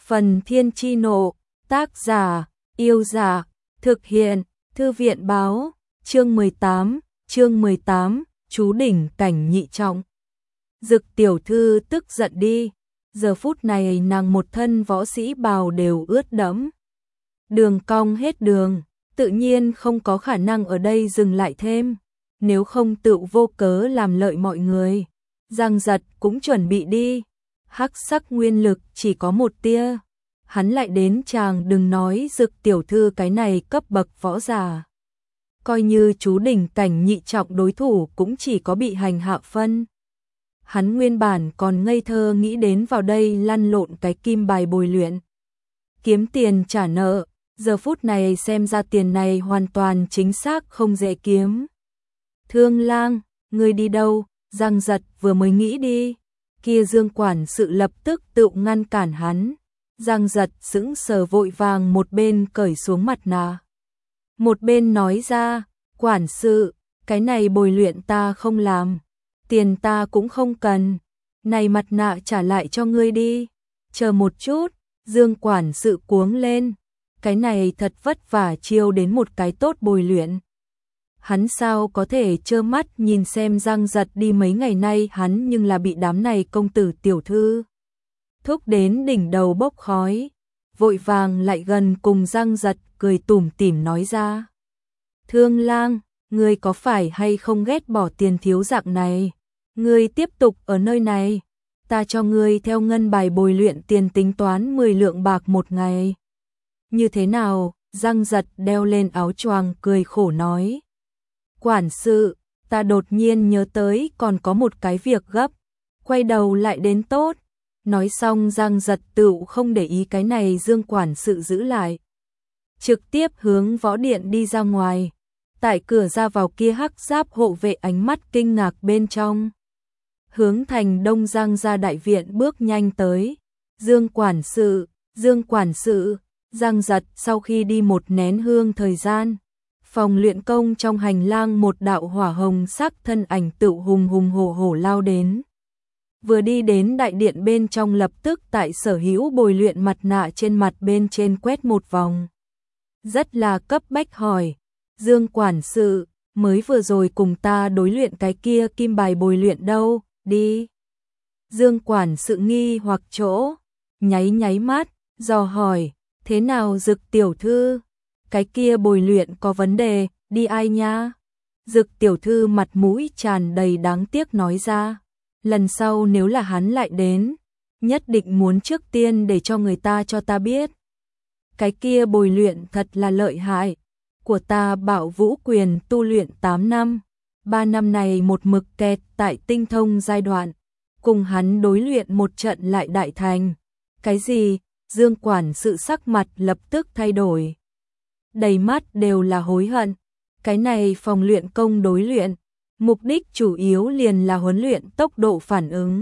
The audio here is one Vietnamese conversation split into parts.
Phần Thiên Chi Nộ, tác giả, Yêu Dạ, thực hiện, Thư viện Báo, chương 18, chú đỉnh cảnh nhị trọng. Dực tiểu thư tức giận đi, giờ phút này nàng một thân võ sĩ bào đều ướt đẫm. Đường cong hết đường, tự nhiên không có khả năng ở đây dừng lại thêm, nếu không tự vô cớ làm lợi mọi người. Giang Giật cũng chuẩn bị đi, hắc sắc nguyên lực chỉ có một tia. Hắn lại đến chàng đừng nói Dực tiểu thư cái này cấp bậc võ giả. Coi như chú đỉnh cảnh nhị trọng đối thủ cũng chỉ có bị hành hạ phân. Hắn nguyên bản còn ngây thơ nghĩ đến vào đây lăn lộn cái kim bài bồi luyện. Kiếm tiền trả nợ, giờ phút này xem ra tiền này hoàn toàn chính xác không dễ kiếm. Thương Lang, ngươi đi đâu? Giang Giật vừa mới nghĩ đi, kia Dương quản sự lập tức tự ngăn cản hắn. Giang Giật sững sờ vội vàng một bên cởi xuống mặt nạ. Một bên nói ra, quản sự, cái này bồi luyện ta không làm, tiền ta cũng không cần, này mặt nạ trả lại cho ngươi đi. Chờ một chút, Dương quản sự cuống lên, cái này thật vất vả chiêu đến một cái tốt bồi luyện. Hắn sao có thể trơ mắt nhìn xem Giang Giật đi mấy ngày nay, hắn nhưng là bị đám này công tử tiểu thư thúc đến đỉnh đầu bốc khói, vội vàng lại gần cùng Giang Giật cười tủm tỉm nói ra. Thương Lang, ngươi có phải hay không ghét bỏ tiền thiếu dạng này? Ngươi tiếp tục ở nơi này, ta cho ngươi theo ngân bài bồi luyện tiền tính toán 10 lượng bạc một ngày. Như thế nào? Giang Giật đeo lên áo choàng cười khổ nói. Quản sự, ta đột nhiên nhớ tới còn có một cái việc gấp, quay đầu lại đến tốt. Nói xong Giang Giật tựu không để ý cái này Dương quản sự giữ lại, trực tiếp hướng võ điện đi ra ngoài. Tại cửa ra vào kia hắc giáp hộ vệ ánh mắt kinh ngạc bên trong, hướng thành đông Giang gia đại viện bước nhanh tới. Dương quản sự, Giang Giật sau khi đi một nén hương thời gian, phòng luyện công trong hành lang một đạo hỏa hồng sắc thân ảnh tự hùng hổ lao đến. Vừa đi đến đại điện bên trong lập tức tại sở hữu bồi luyện mặt nạ trên mặt bên trên quét một vòng. Rất là cấp bách hỏi, Dương quản sự, mới vừa rồi cùng ta đối luyện cái kia kim bài bồi luyện đâu, đi. Dương quản sự nghi hoặc chỗ, nháy mắt, dò hỏi, thế nào Dực tiểu thư, cái kia bồi luyện có vấn đề, đi ai nha? Dực tiểu thư mặt mũi tràn đầy đáng tiếc nói ra. Lần sau nếu là hắn lại đến, nhất định muốn trước tiên để cho người ta cho ta biết. Cái kia bồi luyện thật là lợi hại. Của ta Bảo Vũ Quyền tu luyện 8 năm, 3 năm này một mực kẹt tại tinh thông giai đoạn, cùng hắn đối luyện một trận lại đại thành. Cái gì? Dương quản sự sắc mặt lập tức thay đổi, đầy mắt đều là hối hận. Cái này phòng luyện công đối luyện, mục đích chủ yếu liền là huấn luyện tốc độ phản ứng,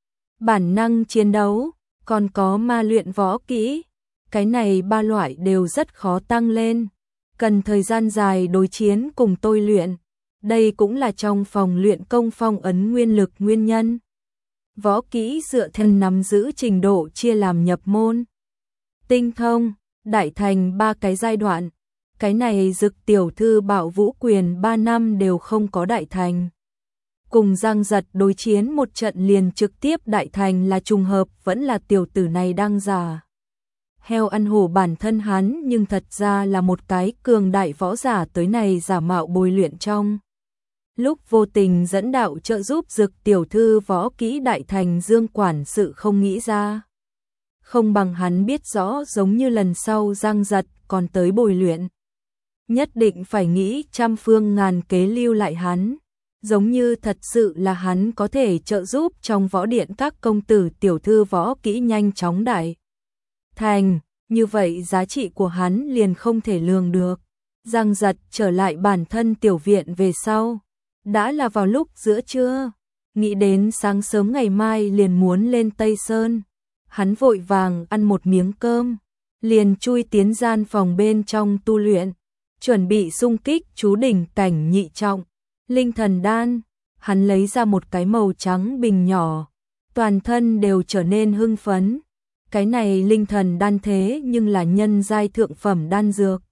bản năng chiến đấu, còn có ma luyện võ kỹ. Cái này ba loại đều rất khó tăng lên, cần thời gian dài đối chiến cùng tôi luyện. Đây cũng là trong phòng luyện công phong ấn nguyên lực nguyên nhân. Võ kỹ dựa theo nắm giữ trình độ chia làm nhập môn, tinh thông, đại thành 3 cái giai đoạn. Cái này Dực tiểu thư Bảo Vũ Quyền 3 năm đều không có đại thành. Cùng Giang Giật đối chiến một trận liền trực tiếp đại thành là trùng hợp, vẫn là tiểu tử này đang giả heo ăn hổ bản thân hắn, nhưng thật ra là một cái cường đại võ giả tới này giả mạo bồi luyện trong lúc vô tình dẫn đạo trợ giúp Dực tiểu thư võ kỹ đại thành. Dương quản sự không nghĩ ra, không bằng hắn biết rõ, giống như lần sau Giang Giật còn tới bồi luyện, nhất định phải nghĩ trăm phương ngàn kế lưu lại hắn, giống như thật sự là hắn có thể trợ giúp trong võ điện các công tử tiểu thư võ kỹ nhanh chóng đại thành, như vậy giá trị của hắn liền không thể lường được. Giang Giật trở lại bản thân tiểu viện về sau, đã là vào lúc giữa trưa, nghĩ đến sáng sớm ngày mai liền muốn lên Tây Sơn, hắn vội vàng ăn một miếng cơm, liền chui tiến gian phòng bên trong tu luyện, chuẩn bị xung kích chú đỉnh cảnh nhị trọng, linh thần đan. Hắn lấy ra một cái màu trắng bình nhỏ, toàn thân đều trở nên hưng phấn. Cái này linh thần đan thế nhưng là nhân giai thượng phẩm đan dược,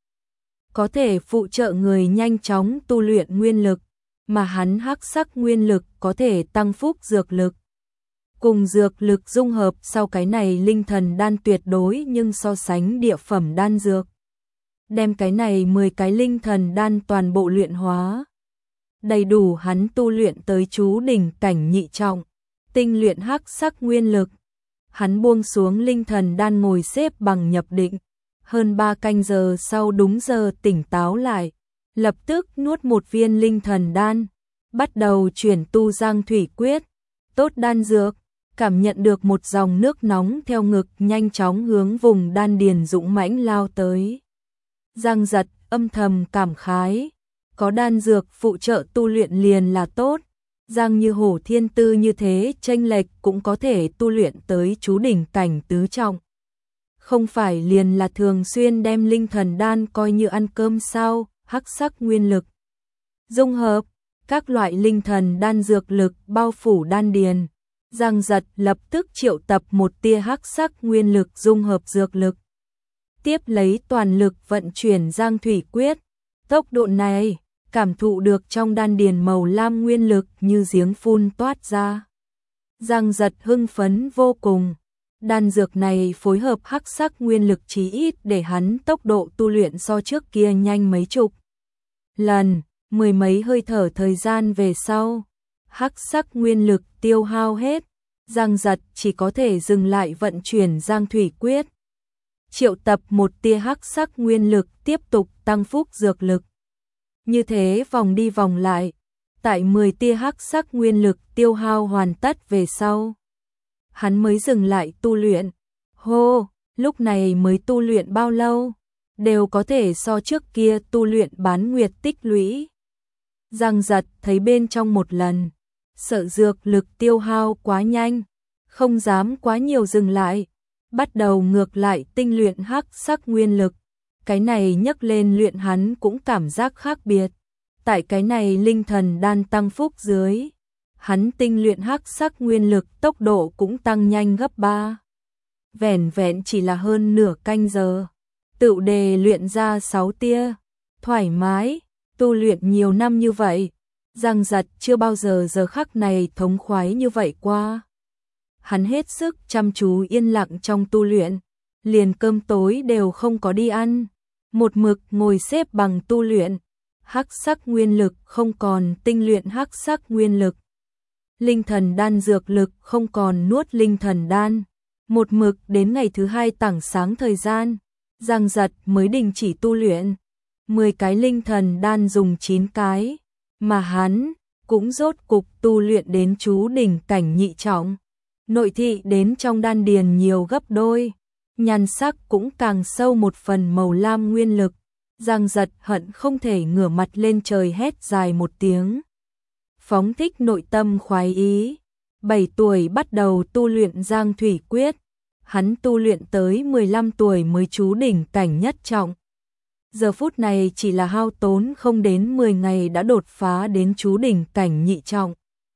có thể phụ trợ người nhanh chóng tu luyện nguyên lực, mà hắn hắc sắc nguyên lực có thể tăng phúc dược lực. Cùng dược lực dung hợp sau cái này linh thần đan tuyệt đối nhưng so sánh địa phẩm đan dược. Đem cái này 10 cái linh thần đan toàn bộ luyện hóa. Đầy đủ hắn tu luyện tới chú đỉnh cảnh nhị trọng, tinh luyện hắc sắc nguyên lực. Hắn buông xuống linh thần đan ngồi xếp bằng nhập định. Hơn 3 canh giờ sau đúng giờ tỉnh táo lại, lập tức nuốt một viên linh thần đan, bắt đầu chuyển tu Giang Thủy Quyết. Tốt đan dược, cảm nhận được một dòng nước nóng theo ngực nhanh chóng hướng vùng đan điền dũng mãnh lao tới. Giang Giật âm thầm cảm khái, có đan dược phụ trợ tu luyện liền là tốt. Giang Như Hổ thiên tư như thế chênh lệch cũng có thể tu luyện tới chú đỉnh cảnh tứ trọng. Không phải liền là thường xuyên đem linh thần đan coi như ăn cơm sao, hắc sắc nguyên lực. Dung hợp, các loại linh thần đan dược lực bao phủ đan điền. Giang Giật lập tức triệu tập một tia hắc sắc nguyên lực dung hợp dược lực. Tiếp lấy toàn lực vận chuyển Giang Thủy Quyết. Tốc độ này, cảm thụ được trong đan điền màu lam nguyên lực như giếng phun toát ra. Giang Giật hưng phấn vô cùng. Đan dược này phối hợp hắc sắc nguyên lực chí ít để hắn tốc độ tu luyện so trước kia nhanh mấy chục lần, mười mấy hơi thở thời gian về sau. Hắc sắc nguyên lực tiêu hao hết, Giang Giật chỉ có thể dừng lại vận chuyển Giang Thủy Quyết. Triệu tập một tia hắc sắc nguyên lực tiếp tục tăng phúc dược lực. Như thế vòng đi vòng lại, tại 10 tia hắc sắc nguyên lực tiêu hao hoàn tất về sau, hắn mới dừng lại tu luyện. Hô, lúc này mới tu luyện bao lâu, đều có thể so trước kia tu luyện bán nguyệt tích lũy. Giang Giật thấy bên trong một lần, sợ dược lực tiêu hao quá nhanh, không dám quá nhiều dừng lại, bắt đầu ngược lại tinh luyện hắc sắc nguyên lực. Cái này nhấc lên luyện hắn cũng cảm giác khác biệt. Tại cái này linh thần đan tăng phúc dưới, hắn tinh luyện hắc sắc nguyên lực tốc độ cũng tăng nhanh gấp 3. Vẻn vẹn chỉ là hơn nửa canh giờ, tựu đề luyện ra 6 tia, thoải mái, tu luyện nhiều năm như vậy, Giang Giật chưa bao giờ giờ khắc này thống khoái như vậy qua. Hắn hết sức chăm chú yên lặng trong tu luyện, liền cơm tối đều không có đi ăn, một mực ngồi xếp bằng tu luyện. Hắc sắc nguyên lực không còn tinh luyện hắc sắc nguyên lực. Linh thần đan dược lực không còn nuốt linh thần đan. Một mực đến ngày thứ 2 tảng sáng thời gian, Giang Giật mới đình chỉ tu luyện. 10 cái linh thần đan dùng 9 cái, mà hắn cũng rốt cục tu luyện đến chú đỉnh cảnh nhị trọng. Nội thị đến trong đan điền nhiều gấp đôi, nhan sắc cũng càng sâu một phần màu lam nguyên lực. Giang Giật hận không thể ngửa mặt lên trời hét dài một tiếng. Phóng thích nội tâm khoái ý. 7 tuổi bắt đầu tu luyện Giang Thủy Quyết. Hắn tu luyện tới 15 tuổi mới chú đỉnh cảnh nhất trọng. Giờ phút này chỉ là hao tốn không đến 10 ngày đã đột phá đến chú đỉnh cảnh nhị trọng.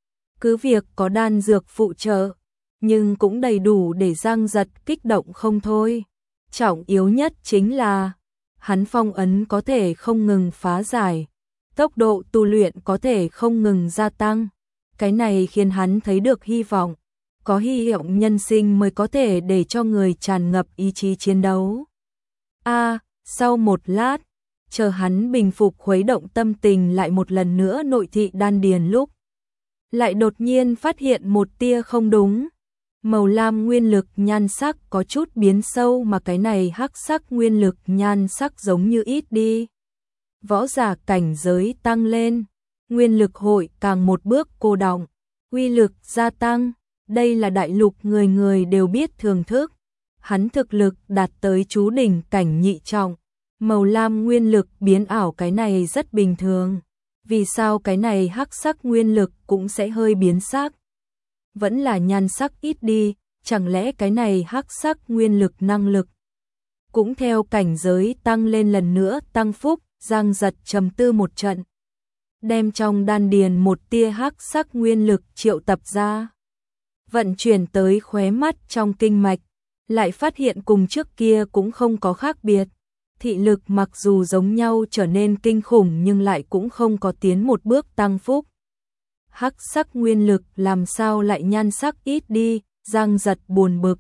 Cứ việc có đan dược phụ trợ, nhưng cũng đầy đủ để Giang Giật kích động không thôi. Trọng yếu nhất chính là hắn phong ấn có thể không ngừng phá giải, tốc độ tu luyện có thể không ngừng gia tăng. Cái này khiến hắn thấy được hy vọng, có hy vọng nhân sinh mới có thể để cho người tràn ngập ý chí chiến đấu. Sau một lát, chờ hắn bình phục khuấy động tâm tình lại một lần nữa nội thị đan điền lúc, lại đột nhiên phát hiện một tia không đúng. Màu lam nguyên lực nhan sắc có chút biến sâu mà cái này hắc sắc nguyên lực nhan sắc giống như ít đi. Võ giả cảnh giới tăng lên, nguyên lực hội càng một bước cô đọng, uy lực gia tăng, đây là đại lục người người đều biết thưởng thức. Hắn thực lực đạt tới chú đỉnh cảnh nhị trọng, màu lam nguyên lực biến ảo cái này rất bình thường. Vì sao cái này hắc sắc nguyên lực cũng sẽ hơi biến sắc? Vẫn là nhan sắc ít đi, chẳng lẽ cái này hắc sắc nguyên lực năng lực cũng theo cảnh giới tăng lên lần nữa tăng phúc? Giang Giật trầm tư một trận, đem trong đan điền một tia hắc sắc nguyên lực triệu tập ra, vận chuyển tới khóe mắt trong kinh mạch, lại phát hiện cùng trước kia cũng không có khác biệt. Thị lực mặc dù giống nhau trở nên kinh khủng nhưng lại cũng không có tiến một bước tăng phúc. Hắc sắc nguyên lực làm sao lại nhan sắc ít đi, Giang Giật buồn bực.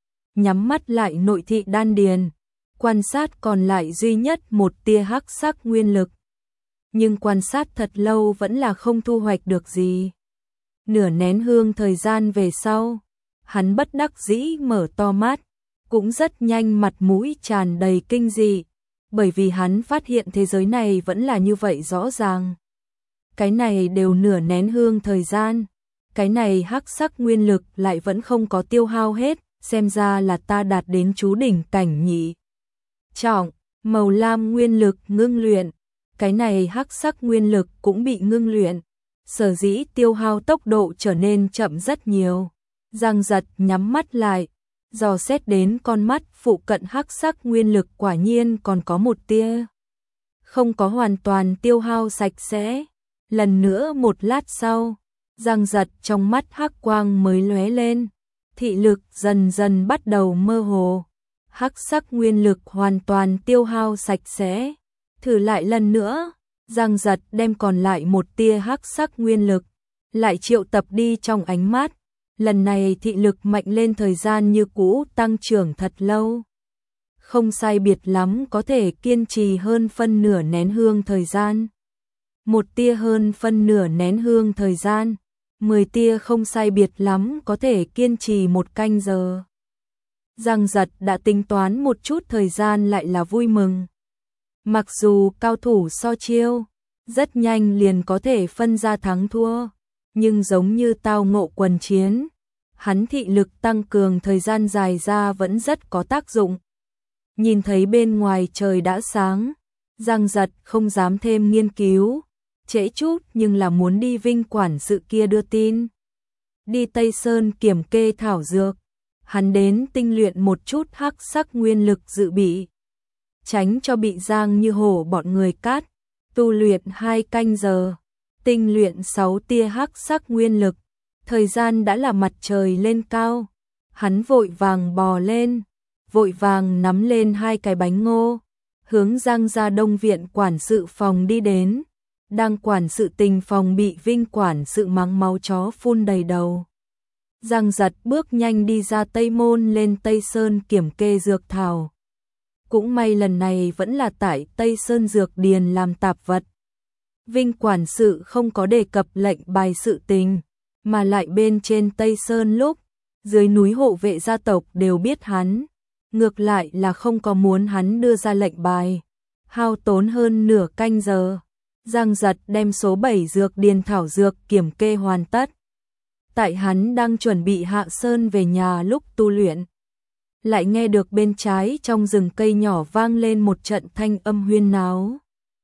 Nhắm mắt lại nội thị đan điền, quan sát còn lại duy nhất một tia hắc sắc nguyên lực. Nhưng quan sát thật lâu vẫn là không thu hoạch được gì. Nửa nén hương thời gian về sau, hắn bất đắc dĩ mở to mắt, cũng rất nhanh mặt mũi tràn đầy kinh dị, bởi vì hắn phát hiện thế giới này vẫn là như vậy rõ ràng. Cái này đều nửa nén hương thời gian, cái này hắc sắc nguyên lực lại vẫn không có tiêu hao hết, xem ra là ta đạt đến chú đỉnh cảnh nhị trọng. Màu lam nguyên lực ngưng luyện, cái này hắc sắc nguyên lực cũng bị ngưng luyện, sở dĩ tiêu hao tốc độ trở nên chậm rất nhiều. Giang Giật nhắm mắt lại, dò xét đến con mắt phụ cận hắc sắc nguyên lực quả nhiên còn có một tia, không có hoàn toàn tiêu hao sạch sẽ. Lần nữa một lát sau, Giang Giật trong mắt hắc quang mới lóe lên, thị lực dần dần bắt đầu mơ hồ. Hắc sắc nguyên lực hoàn toàn tiêu hao sạch sẽ. Thử lại lần nữa, Giang Giật đem còn lại một tia hắc sắc nguyên lực lại triệu tập đi trong ánh mắt. Lần này thị lực mạnh lên, thời gian như cũ tăng trưởng thật lâu. Không sai biệt lắm có thể kiên trì hơn phân nửa nén hương thời gian. Một tia hơn phân nửa nén hương thời gian, 10 tia không sai biệt lắm có thể kiên trì 1 canh giờ. Giang Giật đã tính toán một chút thời gian lại là vui mừng. Mặc dù cao thủ so chiêu, rất nhanh liền có thể phân ra thắng thua, nhưng giống như tao ngộ quần chiến, hắn thị lực tăng cường thời gian dài ra vẫn rất có tác dụng. Nhìn thấy bên ngoài trời đã sáng, Giang Giật không dám thêm nghiên cứu, trễ chút nhưng là muốn đi Vinh quản sự kia đưa tin. Đi Tây Sơn kiểm kê thảo dược, hắn đến tinh luyện một chút hắc sắc nguyên lực dự bị, tránh cho bị Giang Như Hổ bọn người cát. Tu luyện 2 canh giờ, tinh luyện 6 tia hắc sắc nguyên lực, thời gian đã là mặt trời lên cao. Hắn vội vàng bò lên, vội vàng nắm lên 2 cái bánh ngô, hướng Giang gia Đông viện quản sự phòng đi đến. Đang quản sự tình phòng bị Vinh quản sự mắng máu chó phun đầy đầu. Giang Giật bước nhanh đi ra Tây Môn lên Tây Sơn kiểm kê dược thảo. Cũng may lần này vẫn là tại Tây Sơn dược điền làm tạp vật. Vinh quản sự không có đề cập lệnh bài sự tình, mà lại bên trên Tây Sơn lúc, dưới núi hộ vệ gia tộc đều biết hắn. Ngược lại là không có muốn hắn đưa ra lệnh bài. Hao tốn hơn nửa canh giờ, Giang Giật đem số 7 dược điền thảo dược kiểm kê hoàn tất. Tại hắn đang chuẩn bị hạ sơn về nhà lúc tu luyện, lại nghe được bên trái trong rừng cây nhỏ vang lên một trận thanh âm huyên náo.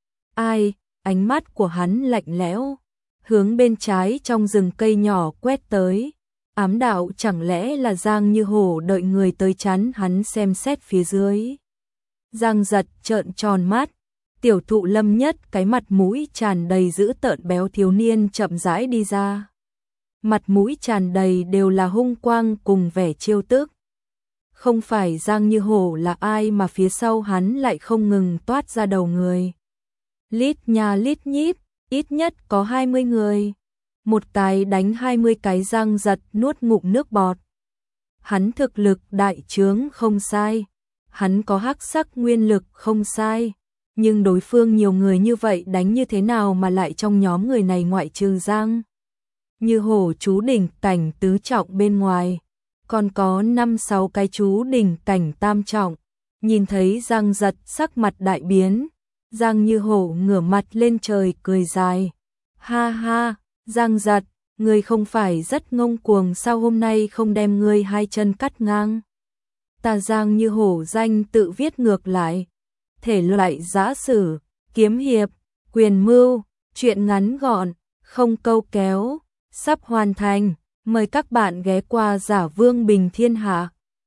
Ai? Ánh mắt của hắn lạnh lẽo, hướng bên trái trong rừng cây nhỏ quét tới. Ám đạo chẳng lẽ là Giang Như Hổ đợi người tới chắn hắn xem xét phía dưới. Giang Giật trợn tròn mắt, tiểu thụ Lâm Nhất cái mặt mũi tràn đầy dữ tợn béo thiếu niên chậm rãi đi ra. Mặt mũi tràn đầy đều là hung quang cùng vẻ trêu tức. Không phải Giang Như Hổ là ai mà phía sau hắn lại không ngừng toát ra đầu người. Lít nhà lít nhít, ít nhất có 20 người. Một cái đánh 20 cái. Giang Giật nuốt ngụm nước bọt. Hắn thực lực đại trướng không sai, hắn có hắc sắc nguyên lực không sai, nhưng đối phương nhiều người như vậy đánh như thế nào mà lại trong nhóm người này ngoại trừ Giang Như Hổ chú đỉnh cảnh tứ trọng bên ngoài, còn có 5-6 cái chú đỉnh cảnh tam trọng. Nhìn thấy Giang Giật sắc mặt đại biến, Giang Như Hổ ngửa mặt lên trời cười dài. Ha ha, Giang Giật, ngươi không phải rất ngông cuồng sao, hôm nay không đem ngươi 2 chân cắt ngang. Ta Giang Như Hổ danh tự viết ngược lại. Thể loại giã sử, kiếm hiệp, quyền mưu, truyện ngắn gọn, không câu kéo, sắp hoàn thành. Mời các bạn ghé qua Giả Vương Bình Thiên Hạ.